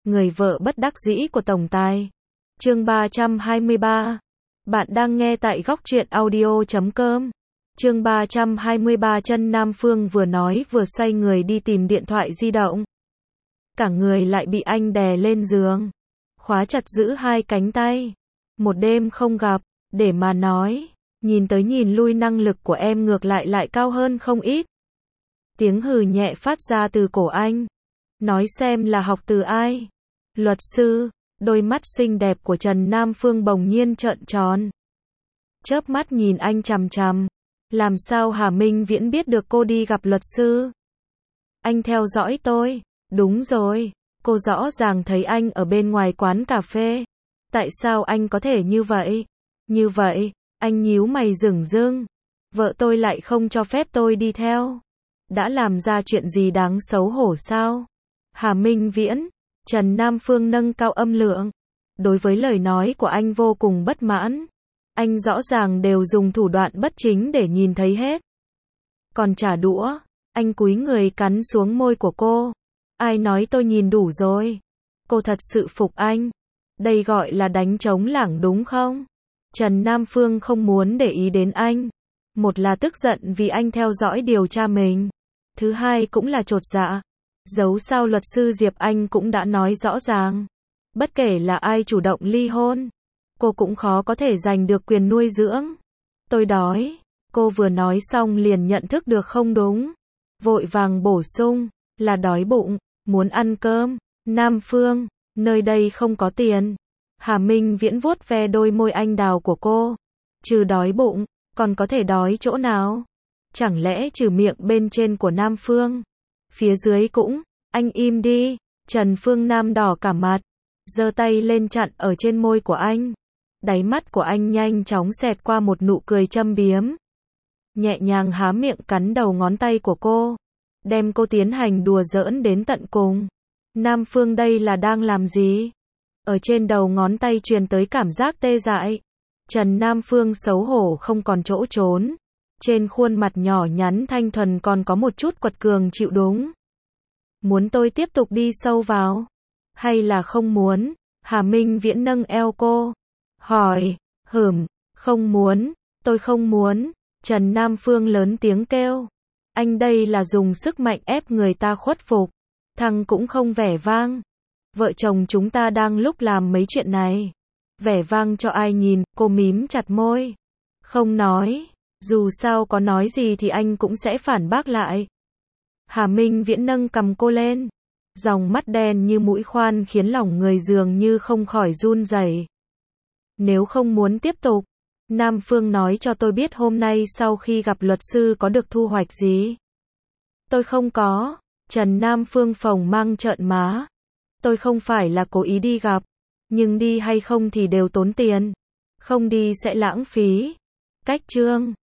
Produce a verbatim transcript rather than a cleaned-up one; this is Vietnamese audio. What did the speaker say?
người vợ bất đắc dĩ của tổng tài. Chương ba trăm hai mươi ba. Bạn đang nghe tại góc truyện audio chấm com. Chương ba trăm hai mươi ba. Chân Nam Phương vừa nói vừa xoay người đi tìm điện thoại di động. Cả người lại bị anh đè lên giường, khóa chặt giữ hai cánh tay. Một đêm không gặp, để mà nói, nhìn tới nhìn lui năng lực của em ngược lại lại cao hơn không ít. Tiếng hừ nhẹ phát ra từ cổ anh. Nói xem là học từ ai? Luật sư. Đôi mắt xinh đẹp của Trần Nam Phương bỗng nhiên trợn tròn, chớp mắt nhìn anh chằm chằm. Làm sao Hà Minh Viễn biết được cô đi gặp luật sư? Anh theo dõi tôi. Đúng rồi, cô rõ ràng thấy anh ở bên ngoài quán cà phê. Tại sao anh có thể như vậy? Như vậy, anh nhíu mày rừng rưng. Vợ tôi lại không cho phép tôi đi theo. Đã làm ra chuyện gì đáng xấu hổ sao? Hà Minh Viễn. Trần Nam Phương nâng cao âm lượng. Đối với lời nói của anh vô cùng bất mãn. Anh rõ ràng đều dùng thủ đoạn bất chính để nhìn thấy hết. Còn trả đũa, anh cúi người cắn xuống môi của cô. Ai nói tôi nhìn đủ rồi? Cô thật sự phục anh. Đây gọi là đánh trống lảng đúng không? Trần Nam Phương không muốn để ý đến anh. Một là tức giận vì anh theo dõi điều tra mình. Thứ hai cũng là chột dạ. Dẫu sao luật sư Diệp Anh cũng đã nói rõ ràng. Bất kể là ai chủ động ly hôn, cô cũng khó có thể giành được quyền nuôi dưỡng. Tôi đói. Cô vừa nói xong liền nhận thức được không đúng. Vội vàng bổ sung, là đói bụng, muốn ăn cơm. Nam Phương, nơi đây không có tiền. Hà Minh Viễn vuốt ve đôi môi anh đào của cô. Trừ đói bụng, còn có thể đói chỗ nào? Chẳng lẽ trừ miệng bên trên của Nam Phương? Phía dưới cũng, anh im đi. Trần Phương Nam đỏ cả mặt, giơ tay lên chặn ở trên môi của anh. Đáy mắt của anh nhanh chóng xẹt qua một nụ cười châm biếm. Nhẹ nhàng há miệng cắn đầu ngón tay của cô, đem cô tiến hành đùa giỡn đến tận cùng. Nam Phương đây là đang làm gì? Ở trên đầu ngón tay truyền tới cảm giác tê dại. Trần Nam Phương xấu hổ không còn chỗ trốn. Trên khuôn mặt nhỏ nhắn thanh thuần còn có một chút quật cường chịu đúng. Muốn tôi tiếp tục đi sâu vào? Hay là không muốn? Hà Minh Viễn nâng eo cô. Hỏi. Hửm. Không muốn. Tôi không muốn. Trần Nam Phương lớn tiếng kêu. Anh đây là dùng sức mạnh ép người ta khuất phục. Thằng cũng không vẻ vang. Vợ chồng chúng ta đang lúc làm mấy chuyện này. Vẻ vang cho ai nhìn? Cô mím chặt môi. Không nói. Dù sao có nói gì thì anh cũng sẽ phản bác lại. Hà Minh Viễn nâng cầm cô lên. Dòng mắt đen như mũi khoan khiến lòng người dường như không khỏi run rẩy. Nếu không muốn tiếp tục, Nam Phương nói cho tôi biết hôm nay sau khi gặp luật sư có được thu hoạch gì. Tôi không có. Trần Nam Phương phồng mang trợn má. Tôi không phải là cố ý đi gặp. Nhưng đi hay không thì đều tốn tiền. Không đi sẽ lãng phí. Cách chương.